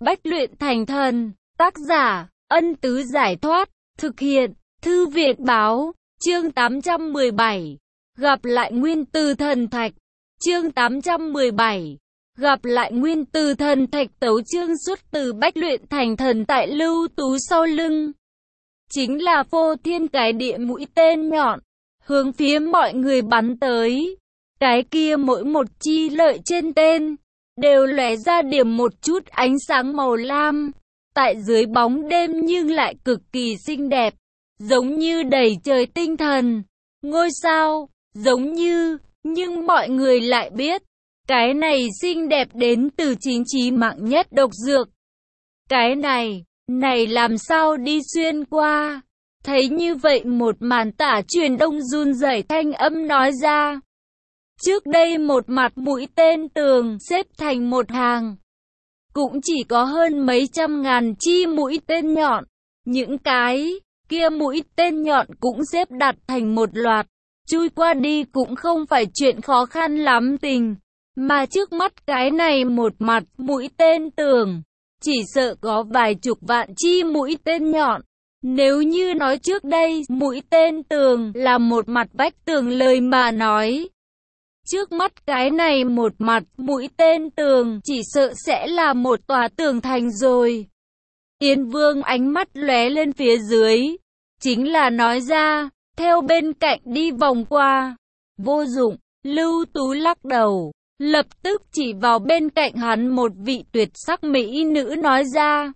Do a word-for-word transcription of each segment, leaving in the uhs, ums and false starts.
Bách luyện thành thần, tác giả, Ân Tứ Giải Thoát, thực hiện, Thư Viện Báo, chương tám trăm mười bảy, gặp lại Nguyên Từ Thần Thạch, chương tám trăm mười bảy, gặp lại Nguyên Từ Thần Thạch. Tấu chương xuất từ Bách luyện thành thần. Tại Lưu Tú sau lưng chính là phô thiên cái địa mũi tên nhọn, hướng phía mọi người bắn tới. Cái kia mỗi một chi lợi trên tên đều lóe ra điểm một chút ánh sáng màu lam, tại dưới bóng đêm nhưng lại cực kỳ xinh đẹp, giống như đầy trời tinh thần, ngôi sao, giống như, nhưng mọi người lại biết, cái này xinh đẹp đến từ chính chí mạng nhất độc dược. Cái này, này làm sao đi xuyên qua? Thấy như vậy một màn, Tả Truyền Đông run rẩy thanh âm nói ra. Trước đây một mặt mũi tên tường xếp thành một hàng, cũng chỉ có hơn mấy trăm ngàn chi mũi tên nhọn. Những cái kia mũi tên nhọn cũng xếp đặt thành một loạt, chui qua đi cũng không phải chuyện khó khăn lắm tình. Mà trước mắt cái này một mặt mũi tên tường, chỉ sợ có vài chục vạn chi mũi tên nhọn. Nếu như nói trước đây mũi tên tường là một mặt vách tường lời mà nói, trước mắt cái này một mặt mũi tên tường chỉ sợ sẽ là một tòa tường thành rồi. Yến Vương ánh mắt lóe lên phía dưới, chính là nói ra, theo bên cạnh đi vòng qua. Vô dụng, Lưu Tú lắc đầu, lập tức chỉ vào bên cạnh hắn một vị tuyệt sắc mỹ nữ nói ra.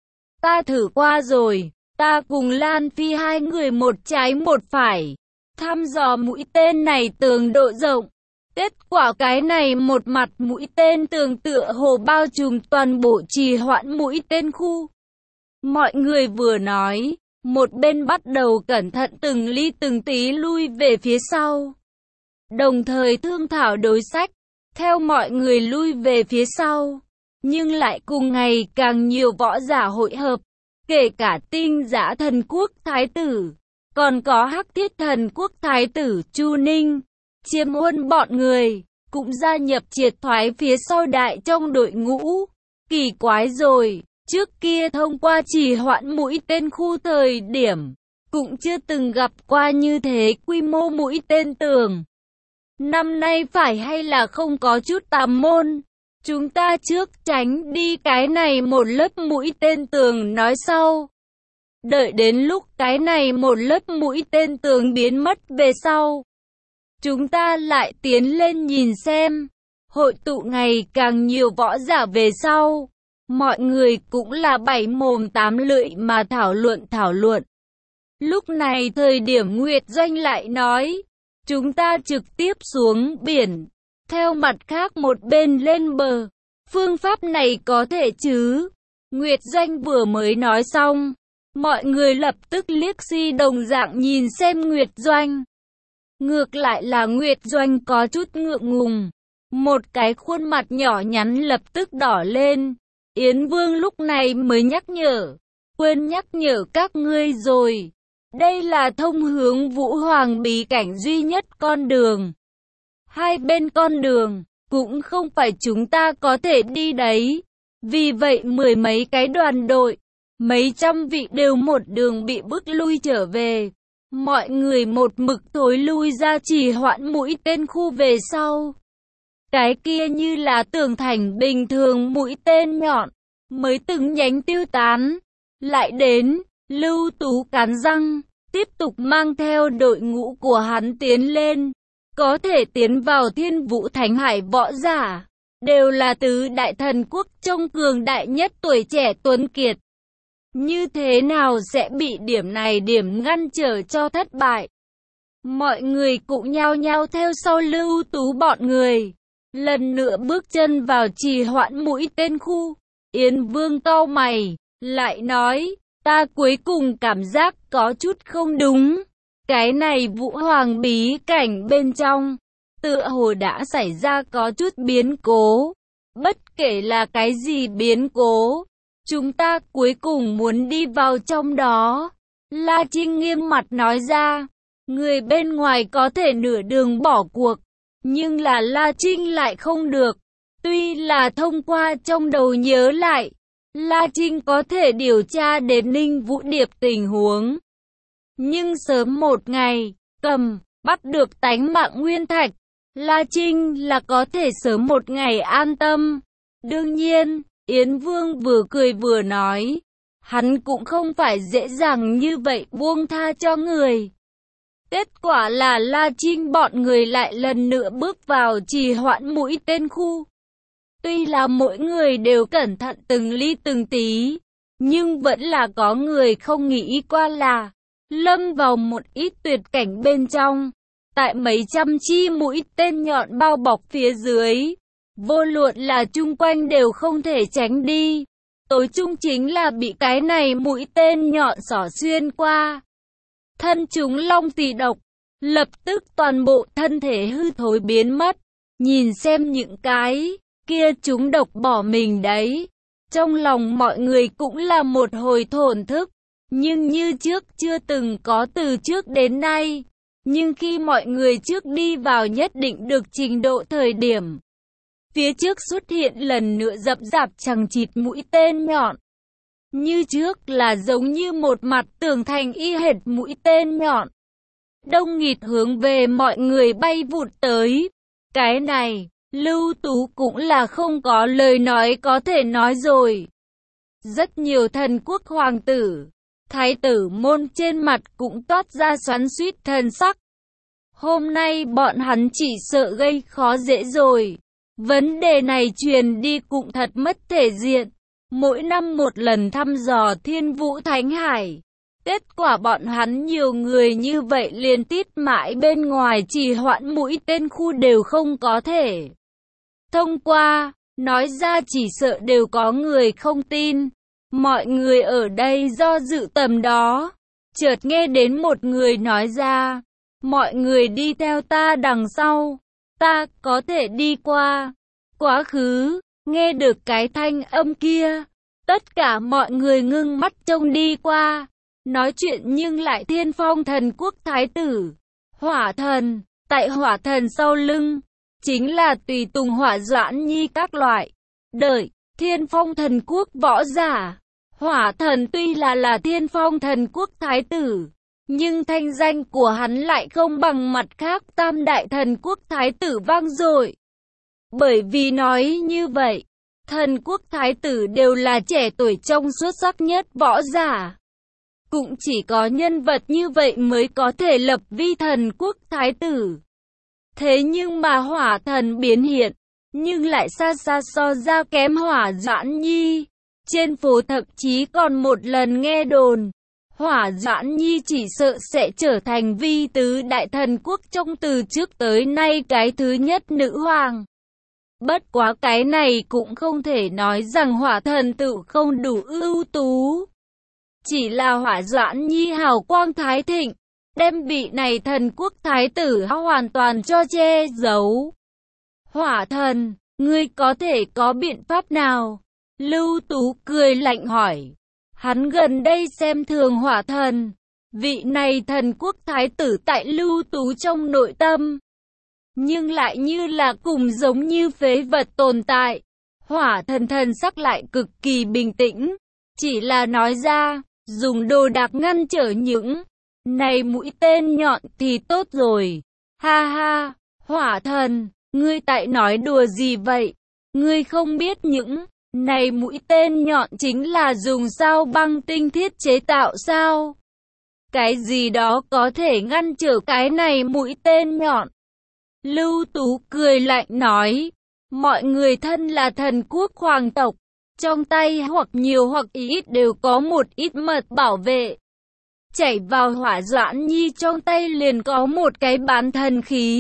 Ta thử qua rồi, ta cùng Lan Phi hai người một trái một phải, thăm dò mũi tên này tường độ rộng. Kết quả cái này một mặt mũi tên tường tựa hồ bao trùm toàn bộ trì hoãn mũi tên khu. Mọi người vừa nói, một bên bắt đầu cẩn thận từng ly từng tí lui về phía sau, đồng thời thương thảo đối sách. Theo mọi người lui về phía sau, nhưng lại cùng ngày càng nhiều võ giả hội hợp, kể cả Tinh Giã Thần Quốc Thái tử, còn có Hắc Thiết Thần Quốc Thái tử Chu Ninh, Chiêm Huân bọn người, cũng gia nhập triệt thoái phía sau đại trong đội ngũ. Kỳ quái rồi, trước kia thông qua trì hoãn mũi tên khu thời điểm, cũng chưa từng gặp qua như thế quy mô mũi tên tường. Năm nay phải hay là không có chút tà môn, chúng ta trước tránh đi cái này một lớp mũi tên tường nói sau. Đợi đến lúc cái này một lớp mũi tên tường biến mất về sau, chúng ta lại tiến lên nhìn xem. Hội tụ ngày càng nhiều võ giả về sau, mọi người cũng là bảy mồm tám lưỡi mà thảo luận thảo luận. Lúc này thời điểm Nguyệt Doanh lại nói, chúng ta trực tiếp xuống biển, theo mặt khác một bên lên bờ. Phương pháp này có thể chứ? Nguyệt Doanh vừa mới nói xong, mọi người lập tức liếc si đồng dạng nhìn xem Nguyệt Doanh. Ngược lại là Nguyệt Doanh có chút ngượng ngùng, một cái khuôn mặt nhỏ nhắn lập tức đỏ lên. Yến Vương lúc này mới nhắc nhở, quên nhắc nhở các ngươi rồi. Đây là thông hướng Vũ Hoàng bí cảnh duy nhất con đường. Hai bên con đường, cũng không phải chúng ta có thể đi đấy. Vì vậy mười mấy cái đoàn đội, mấy trăm vị đều một đường bị bức lui trở về. Mọi người một mực thối lui ra trì hoãn mũi tên khu về sau. Cái kia như là tường thành bình thường mũi tên nhọn, mới từng nhánh tiêu tán. Lại đến, Lưu Tú cắn răng, tiếp tục mang theo đội ngũ của hắn tiến lên. Có thể tiến vào Thiên Vũ Thánh Hải võ giả, đều là tứ đại thần quốc trong cường đại nhất tuổi trẻ tuấn kiệt. Như thế nào sẽ bị điểm này điểm ngăn trở cho thất bại? Mọi người cũng nhao nhao theo sau Lưu Tú bọn người, lần nữa bước chân vào trì hoãn mũi tên khu. Yến Vương cau mày, lại nói, ta cuối cùng cảm giác có chút không đúng. Cái này Vũ Hoàng bí cảnh bên trong, tựa hồ đã xảy ra có chút biến cố. Bất kể là cái gì biến cố, chúng ta cuối cùng muốn đi vào trong đó. La Trinh nghiêm mặt nói ra, người bên ngoài có thể nửa đường bỏ cuộc, nhưng là La Trinh lại không được. Tuy là thông qua trong đầu nhớ lại, La Trinh có thể điều tra đến Ninh Vũ Điệp tình huống. Nhưng sớm một ngày, cầm, bắt được tánh mạng nguyên thạch, La Trinh là có thể sớm một ngày an tâm. Đương nhiên, Yến Vương vừa cười vừa nói, hắn cũng không phải dễ dàng như vậy buông tha cho người. Kết quả là La Trinh bọn người lại lần nữa bước vào trì hoãn mũi tên khu. Tuy là mỗi người đều cẩn thận từng ly từng tí, nhưng vẫn là có người không nghĩ qua là lâm vào một ít tuyệt cảnh bên trong. Tại mấy trăm chi mũi tên nhọn bao bọc phía dưới, vô luận là chung quanh đều không thể tránh đi. Tối chung chính là bị cái này mũi tên nhọn xỏ xuyên qua. Thân chúng long tỳ độc, lập tức toàn bộ thân thể hư thối biến mất. Nhìn xem những cái kia chúng độc bỏ mình đấy. Trong lòng mọi người cũng là một hồi thổn thức, nhưng như trước chưa từng có từ trước đến nay. Nhưng khi mọi người trước đi vào nhất định được trình độ thời điểm, phía trước xuất hiện lần nữa rậm rạp chằng chịt mũi tên nhọn. Như trước là giống như một mặt tường thành y hệt mũi tên nhọn. Đông nghịt hướng về mọi người bay vụt tới. Cái này, Lưu Tú cũng là không có lời nói có thể nói rồi. Rất nhiều thần quốc hoàng tử, thái tử môn trên mặt cũng toát ra xoắn xuýt thần sắc. Hôm nay bọn hắn chỉ sợ gây khó dễ rồi. Vấn đề này truyền đi cũng thật mất thể diện. Mỗi năm một lần thăm dò Thiên Vũ Thánh Hải. Kết quả bọn hắn nhiều người như vậy liên tiếp mãi bên ngoài trì hoãn mũi tên khu đều không có thể thông qua. Nói ra chỉ sợ đều có người không tin. Mọi người ở đây do dự tầm đó. Chợt nghe đến một người nói ra. Mọi người đi theo ta đằng sau. Ta có thể đi qua. Quá khứ, nghe được cái thanh âm kia. Tất cả mọi người ngưng mắt trông đi qua. Nói chuyện nhưng lại Thiên Phong thần quốc thái tử. Hỏa thần, tại hỏa thần sau lưng. Chính là tùy tùng Hỏa Doãn Nhi các loại. Đợi, Thiên Phong thần quốc võ giả. Hỏa thần tuy là là Thiên Phong thần quốc thái tử. Nhưng thanh danh của hắn lại không bằng mặt khác tam đại thần quốc thái tử vang dội. Bởi vì nói như vậy, thần quốc thái tử đều là trẻ tuổi trong xuất sắc nhất võ giả. Cũng chỉ có nhân vật như vậy mới có thể lập vi thần quốc thái tử. Thế nhưng mà hỏa thần biến hiện, nhưng lại xa xa so ra kém Hỏa Doãn Nhi. Trên phố thậm chí còn một lần nghe đồn, Hỏa Doãn Nhi chỉ sợ sẽ trở thành vi tứ đại thần quốc trong từ trước tới nay cái thứ nhất nữ hoàng. Bất quá cái này cũng không thể nói rằng hỏa thần tự không đủ ưu tú. Chỉ là Hỏa Doãn Nhi hào quang thái thịnh, đem vị này thần quốc thái tử hoàn toàn cho che giấu. Hỏa thần, ngươi có thể có biện pháp nào? Lưu Tú cười lạnh hỏi. Hắn gần đây xem thường hỏa thần. Vị này thần quốc thái tử tại Lưu Tú trong nội tâm. Nhưng lại như là cùng giống như phế vật tồn tại. Hỏa thần thần sắc lại cực kỳ bình tĩnh. Chỉ là nói ra, dùng đồ đạc ngăn trở những này mũi tên nhọn thì tốt rồi. Ha ha, hỏa thần, ngươi tại nói đùa gì vậy? Ngươi không biết những này mũi tên nhọn chính là dùng sao băng tinh thiết chế tạo sao? Cái gì đó có thể ngăn trở cái này mũi tên nhọn? Lưu Tú cười lạnh nói, mọi người thân là thần quốc hoàng tộc, trong tay hoặc nhiều hoặc ít đều có một ít mật bảo vệ. Chảy vào Hỏa Doãn Nhi trong tay liền có một cái bán thần khí.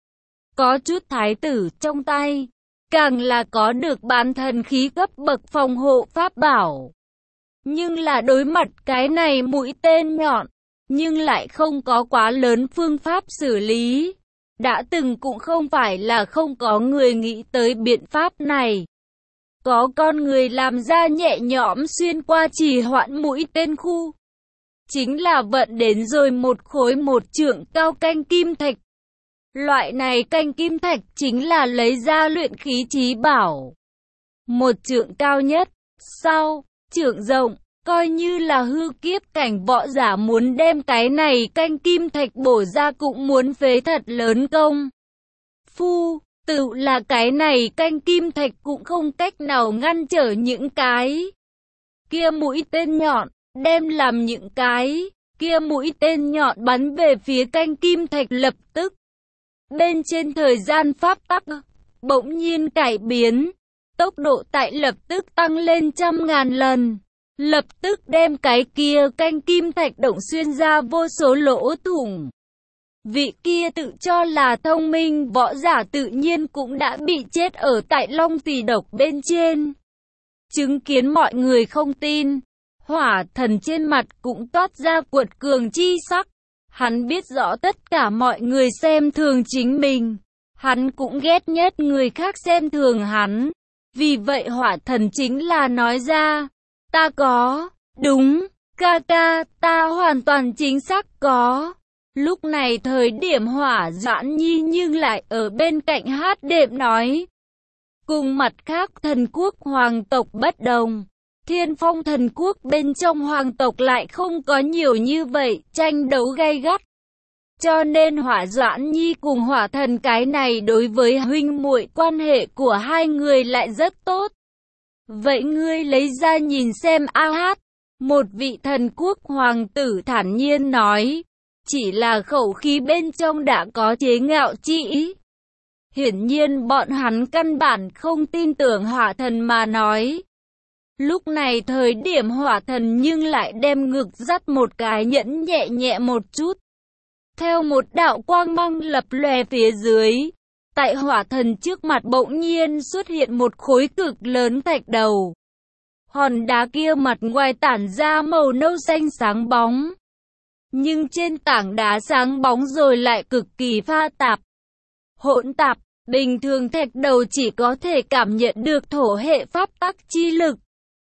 Có chút thái tử trong tay, càng là có được bán thần khí cấp bậc phòng hộ pháp bảo. Nhưng là đối mặt cái này mũi tên nhọn, nhưng lại không có quá lớn phương pháp xử lý. Đã từng cũng không phải là không có người nghĩ tới biện pháp này. Có con người làm ra nhẹ nhõm xuyên qua trì hoãn mũi tên khu. Chính là vận đến rồi một khối một trượng cao canh kim thạch. Loại này canh kim thạch chính là lấy ra luyện khí chí bảo. Một trượng cao nhất, Sau, trưởng rộng, coi như là hư kiếp cảnh võ giả muốn đem cái này canh kim thạch bổ ra cũng muốn phế thật lớn công. Phu, tự là cái này canh kim thạch cũng không cách nào ngăn trở những cái kia mũi tên nhọn, đem làm những cái kia mũi tên nhọn bắn về phía canh kim thạch lập tức. Bên trên thời gian pháp tắc, bỗng nhiên cải biến, tốc độ tại lập tức tăng lên trăm ngàn lần. Lập tức đem cái kia canh kim thạch động xuyên ra vô số lỗ thủng. Vị kia tự cho là thông minh võ giả tự nhiên cũng đã bị chết ở tại long tỳ độc bên trên. Chứng kiến mọi người không tin, hỏa thần trên mặt cũng toát ra cuột cường chi sắc. Hắn biết rõ tất cả mọi người xem thường chính mình. Hắn cũng ghét nhất người khác xem thường hắn. Vì vậy hỏa thần chính là nói ra, ta có, đúng, ca ca, ta hoàn toàn chính xác có. Lúc này thời điểm hỏa Doãn Nhi nhưng lại ở bên cạnh hát đệm nói. Cùng mặt khác thần quốc hoàng tộc bất đồng, Thiên Phong thần quốc bên trong hoàng tộc lại không có nhiều như vậy, tranh đấu gay gắt. Cho nên hỏa Doãn Nhi cùng hỏa thần cái này đối với huynh muội quan hệ của hai người lại rất tốt. Vậy ngươi lấy ra nhìn xem a hát. Một vị thần quốc hoàng tử thản nhiên nói. Chỉ là khẩu khí bên trong đã có chế ngạo chi ý. Hiển nhiên bọn hắn căn bản không tin tưởng hỏa thần mà nói. Lúc này thời điểm hỏa thần nhưng lại đem ngực dắt một cái nhẫn nhẹ nhẹ một chút. Theo một đạo quang mang lập lòe phía dưới. Tại hỏa thần trước mặt bỗng nhiên xuất hiện một khối cực lớn thạch đầu. Hòn đá kia mặt ngoài tản ra màu nâu xanh sáng bóng. Nhưng trên tảng đá sáng bóng rồi lại cực kỳ pha tạp. Hỗn tạp, bình thường thạch đầu chỉ có thể cảm nhận được thổ hệ pháp tắc chi lực.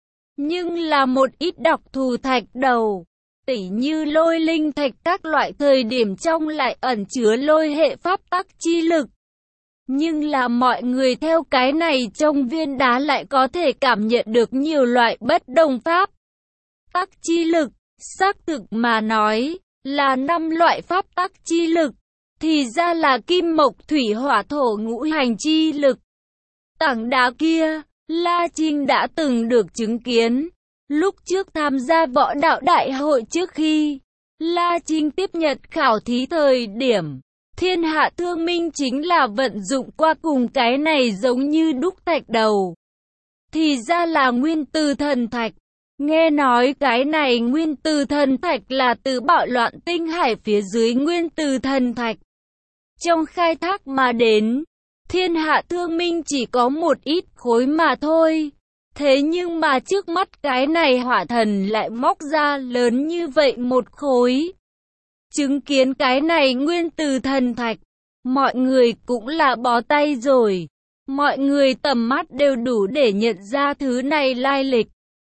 Nhưng là một ít đặc thù thạch đầu, tỉ như lôi linh thạch các loại thời điểm trong lại ẩn chứa lôi hệ pháp tắc chi lực. Nhưng là mọi người theo cái này trong viên đá lại có thể cảm nhận được nhiều loại bất đồng pháp tắc chi lực. Xác thực mà nói là năm loại pháp tắc chi lực, thì ra là kim mộc thủy hỏa thổ ngũ hành chi lực. Tảng đá kia, La Trinh đã từng được chứng kiến. Lúc trước tham gia võ đạo đại hội trước khi La Trinh tiếp nhận khảo thí thời điểm, thiên hạ thương minh chính là vận dụng qua cùng cái này giống như đúc thạch đầu. Thì ra là nguyên từ thần thạch. Nghe nói cái này nguyên từ thần thạch là từ bạo loạn tinh hải phía dưới nguyên từ thần thạch. Trong khai thác mà đến, thiên hạ thương minh chỉ có một ít khối mà thôi. Thế nhưng mà trước mắt cái này hỏa thần lại móc ra lớn như vậy một khối. Chứng kiến cái này nguyên từ thần thạch, mọi người cũng là bó tay rồi. Mọi người tầm mắt đều đủ để nhận ra thứ này lai lịch.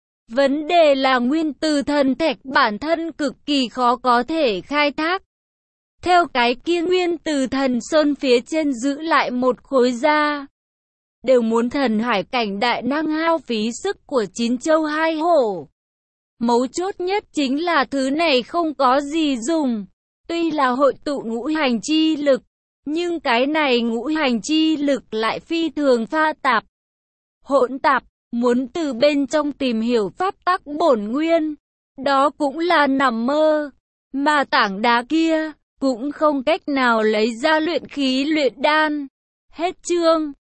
Vấn đề là nguyên từ thần thạch bản thân cực kỳ khó có thể khai thác. Theo cái kia nguyên từ thần sơn phía trên giữ lại một khối da. Đều muốn thần hải cảnh đại năng hao phí sức của chín châu hai hổ. Mấu chốt nhất chính là thứ này không có gì dùng. Tuy là hội tụ ngũ hành chi lực, nhưng cái này ngũ hành chi lực lại phi thường pha tạp, hỗn tạp. Muốn từ bên trong tìm hiểu pháp tắc bổn nguyên, đó cũng là nằm mơ. Mà tảng đá kia cũng không cách nào lấy ra luyện khí luyện đan. Hết chương.